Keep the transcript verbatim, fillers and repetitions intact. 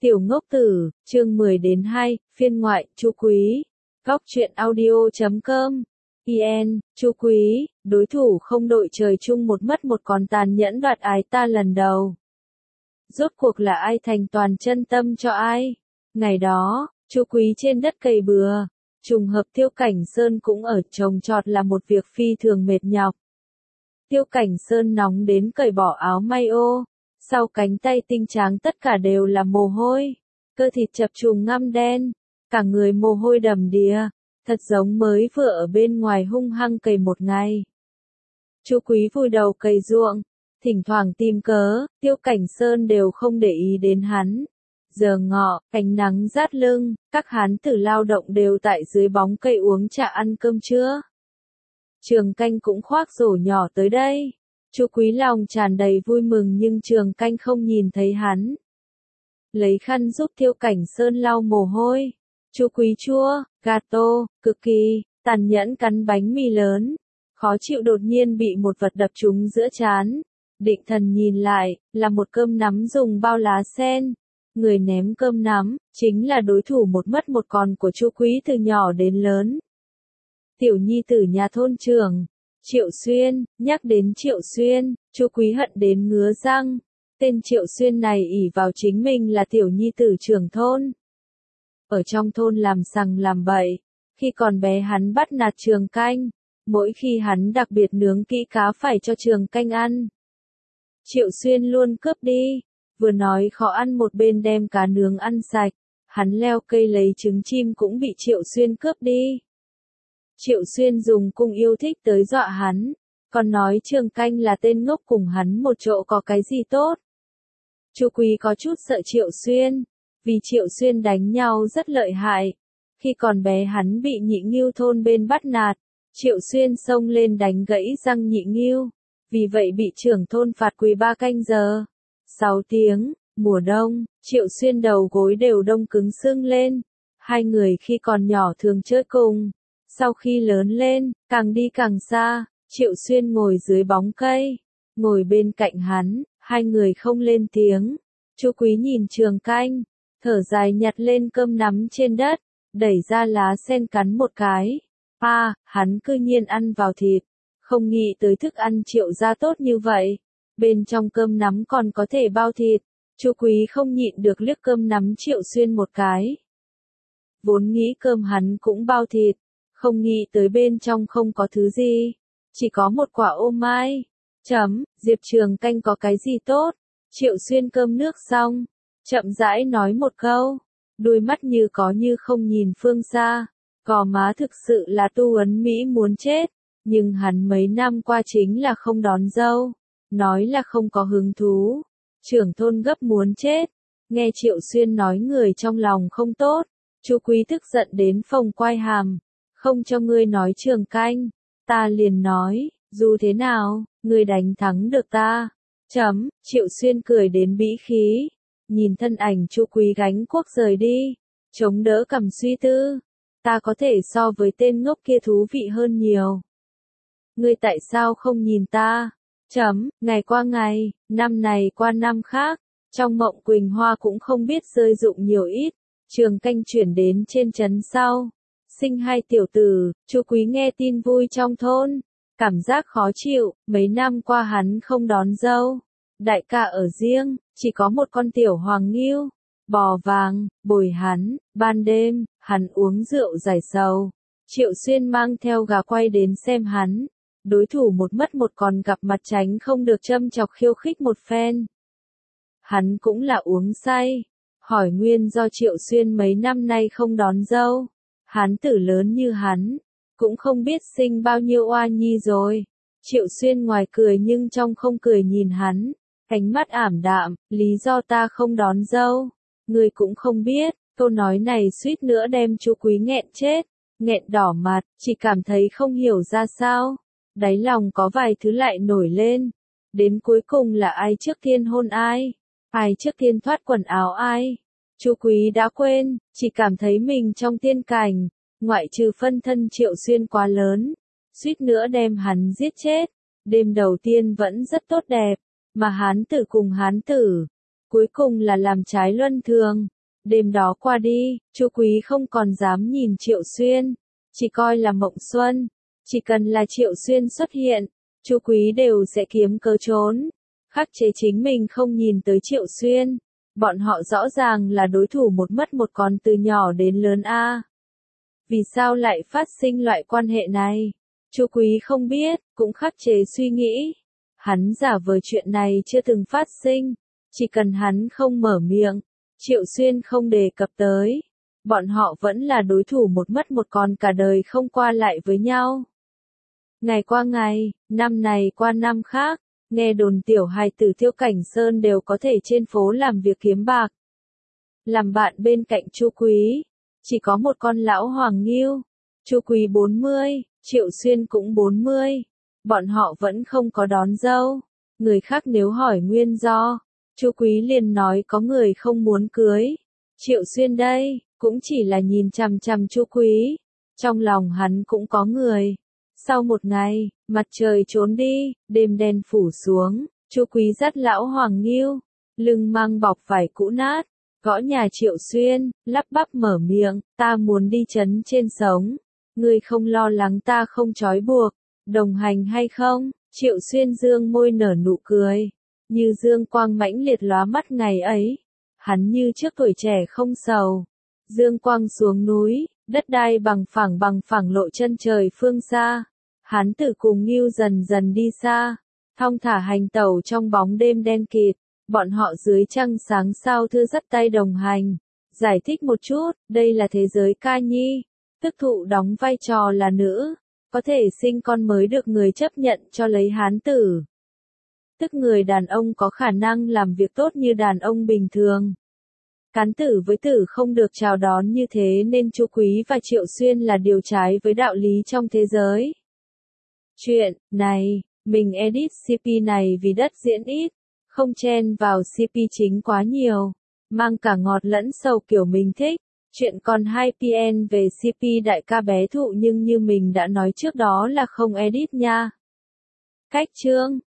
Tiểu ngốc tử, chương mười đến hai, phiên ngoại, Chu Quý. Góc truyện audio chấm com. En, Chu Quý, đối thủ không đội trời chung một mất một còn tàn nhẫn đoạt ái ta lần đầu. Rốt cuộc là ai thành toàn chân tâm cho ai? Ngày đó, Chu Quý trên đất cày bừa, trùng hợp Tiêu Cảnh Sơn cũng ở trồng trọt là một việc phi thường mệt nhọc. Tiêu Cảnh Sơn nóng đến cởi bỏ áo may ô, sau cánh tay tinh tráng tất cả đều là mồ hôi, cơ thịt chập trùng ngăm đen, cả người mồ hôi đầm đìa, thật giống mới vừa ở bên ngoài hung hăng cày một ngày. Chu Quý vùi đầu cày ruộng, thỉnh thoảng tìm cớ, Tiêu Cảnh Sơn đều không để ý đến hắn. Giờ ngọ, ánh nắng rát lưng, các hán tử lao động đều tại dưới bóng cây uống trà ăn cơm trưa. Trường Canh cũng khoác rổ nhỏ tới đây. Chu Quý lòng tràn đầy vui mừng nhưng Trường Canh không nhìn thấy hắn. Lấy khăn giúp Tiêu Cảnh Sơn lau mồ hôi. Chu Quý chua, gato, cực kỳ, tàn nhẫn cắn bánh mì lớn. Khó chịu đột nhiên bị một vật đập trúng giữa trán. Định thần nhìn lại, là một cơm nắm dùng bao lá sen. Người ném cơm nắm, chính là đối thủ một mất một còn của Chu Quý từ nhỏ đến lớn. Tiểu nhi tử nhà thôn trưởng. Triệu Xuyên, nhắc đến Triệu Xuyên, Chu Quý hận đến ngứa răng. Tên Triệu Xuyên này ỷ vào chính mình là tiểu nhi tử trưởng thôn. Ở trong thôn làm sằng làm bậy, khi còn bé hắn bắt nạt Trường Canh, mỗi khi hắn đặc biệt nướng kỹ cá phải cho Trường Canh ăn. Triệu Xuyên luôn cướp đi, vừa nói khó ăn một bên đem cá nướng ăn sạch, hắn leo cây lấy trứng chim cũng bị Triệu Xuyên cướp đi. Triệu Xuyên dùng cung yêu thích tới dọa hắn, còn nói Trường Canh là tên ngốc cùng hắn một chỗ có cái gì tốt. Chu Quý có chút sợ Triệu Xuyên, vì Triệu Xuyên đánh nhau rất lợi hại. Khi còn bé hắn bị Nhị Ngưu thôn bên bắt nạt, Triệu Xuyên xông lên đánh gãy răng Nhị Ngưu, vì vậy bị trưởng thôn phạt quỳ ba canh giờ. Sáu tiếng, mùa đông, Triệu Xuyên đầu gối đều đông cứng sưng lên. Hai người khi còn nhỏ thường chơi cùng. Sau khi lớn lên, càng đi càng xa, Triệu Xuyên ngồi dưới bóng cây, ngồi bên cạnh hắn, hai người không lên tiếng. Chu Quý nhìn Trường Canh, thở dài nhặt lên cơm nắm trên đất, đẩy ra lá sen cắn một cái. À, hắn cư nhiên ăn vào thịt, không nghĩ tới thức ăn Triệu gia tốt như vậy. Bên trong cơm nắm còn có thể bao thịt, Chu Quý không nhịn được liếc cơm nắm Triệu Xuyên một cái. Vốn nghĩ cơm hắn cũng bao thịt. Không nghĩ tới bên trong không có thứ gì, chỉ có một quả ô mai. Chấm, Diệp Trường Canh có cái gì tốt? Triệu Xuyên cơm nước xong, chậm rãi nói một câu, đôi mắt như có như không nhìn phương xa. Gò má thực sự là tu ấn Mỹ muốn chết, nhưng hắn mấy năm qua chính là không đón dâu, nói là không có hứng thú. Trưởng thôn gấp muốn chết, nghe Triệu Xuyên nói người trong lòng không tốt, Chu Quý tức giận đến phồng quai hàm. Không cho ngươi nói Trường Canh, ta liền nói, dù thế nào, ngươi đánh thắng được ta. Chấm, Triệu Xuyên cười đến bĩ khí, nhìn thân ảnh Chu Quý gánh cuốc rời đi, chống đỡ cầm suy tư, ta có thể so với tên ngốc kia thú vị hơn nhiều. Ngươi tại sao không nhìn ta? Chấm, ngày qua ngày, năm này qua năm khác, trong mộng Quỳnh Hoa cũng không biết rơi dụng nhiều ít, Trường Canh chuyển đến trên trấn sau. Sinh hai tiểu tử, Chu Quý nghe tin vui trong thôn, cảm giác khó chịu, mấy năm qua hắn không đón dâu. Đại ca ở riêng, chỉ có một con tiểu hoàng ngưu, bò vàng, bồi hắn, ban đêm, hắn uống rượu giải sầu. Triệu Xuyên mang theo gà quay đến xem hắn, đối thủ một mất một còn gặp mặt tránh không được châm chọc khiêu khích một phen. Hắn cũng là uống say, hỏi nguyên do Triệu Xuyên mấy năm nay không đón dâu. Hán tử lớn như hắn, cũng không biết sinh bao nhiêu oa nhi rồi. Triệu Xuyên ngoài cười nhưng trong không cười nhìn hắn, ánh mắt ảm đạm, lý do ta không đón dâu. Người cũng không biết, câu nói này suýt nữa đem Chu Quý nghẹn chết, nghẹn đỏ mặt, chỉ cảm thấy không hiểu ra sao. Đáy lòng có vài thứ lại nổi lên. Đến cuối cùng là ai trước tiên hôn ai? Ai trước tiên thoát quần áo ai? Chu Quý đã quên, chỉ cảm thấy mình trong tiên cảnh, ngoại trừ phân thân Triệu Xuyên quá lớn, suýt nữa đem hắn giết chết. Đêm đầu tiên vẫn rất tốt đẹp, mà hán tử cùng hán tử, cuối cùng là làm trái luân thường. Đêm đó qua đi, Chu Quý không còn dám nhìn Triệu Xuyên, chỉ coi là mộng xuân. Chỉ cần là Triệu Xuyên xuất hiện, Chu Quý đều sẽ kiếm cớ trốn, khắc chế chính mình không nhìn tới Triệu Xuyên. Bọn họ rõ ràng là đối thủ một mất một còn từ nhỏ đến lớn a. Vì sao lại phát sinh loại quan hệ này? Chu Quý không biết, cũng khắc chế suy nghĩ. Hắn giả vờ chuyện này chưa từng phát sinh, chỉ cần hắn không mở miệng, Triệu Xuyên không đề cập tới, bọn họ vẫn là đối thủ một mất một còn cả đời không qua lại với nhau. Ngày qua ngày, năm này qua năm khác, nghe đồn tiểu hài tử Tiêu Cảnh Sơn đều có thể trên phố làm việc kiếm bạc. Làm bạn bên cạnh Chu Quý, chỉ có một con lão Hoàng Ngưu. Chu Quý bốn mươi, Triệu Xuyên cũng bốn mươi. Bọn họ vẫn không có đón dâu. Người khác nếu hỏi nguyên do, Chu Quý liền nói có người không muốn cưới. Triệu Xuyên đây, cũng chỉ là nhìn chằm chằm Chu Quý. Trong lòng hắn cũng có người. Sau một ngày, mặt trời trốn đi, đêm đen phủ xuống, Chu Quý dắt lão Hoàng Ngưu, lưng mang bọc vải cũ nát, gõ nhà Triệu Xuyên, lắp bắp mở miệng, ta muốn đi trấn trên sống. Ngươi không lo lắng ta không trói buộc, đồng hành hay không? Triệu Xuyên dương môi nở nụ cười, như dương quang mãnh liệt lóa mắt ngày ấy. Hắn như trước tuổi trẻ không sầu. Dương quang xuống núi, đất đai bằng phẳng bằng phẳng lộ chân trời phương xa. Hắn tự cùng Ngưu dần dần đi xa, thong thả hành tẩu trong bóng đêm đen kịt. Bọn họ dưới trăng sáng sao thưa dắt tay đồng hành. Giải thích một chút, đây là thế giới ca nhi. Tức thụ đóng vai trò là nữ, có thể sinh con mới được người chấp nhận cho lấy hán tử. Tức người đàn ông có khả năng làm việc tốt như đàn ông bình thường. Cán tử với tử không được chào đón như thế nên Chu Quý và Triệu Xuyên là điều trái với đạo lý trong thế giới. Chuyện này, mình edit xê pê này vì đất diễn ít, không chen vào xê pê chính quá nhiều, mang cả ngọt lẫn sầu kiểu mình thích. Chuyện còn hai pê en về xê pê đại ca bé thụ nhưng như mình đã nói trước đó là không edit nha. Cách chương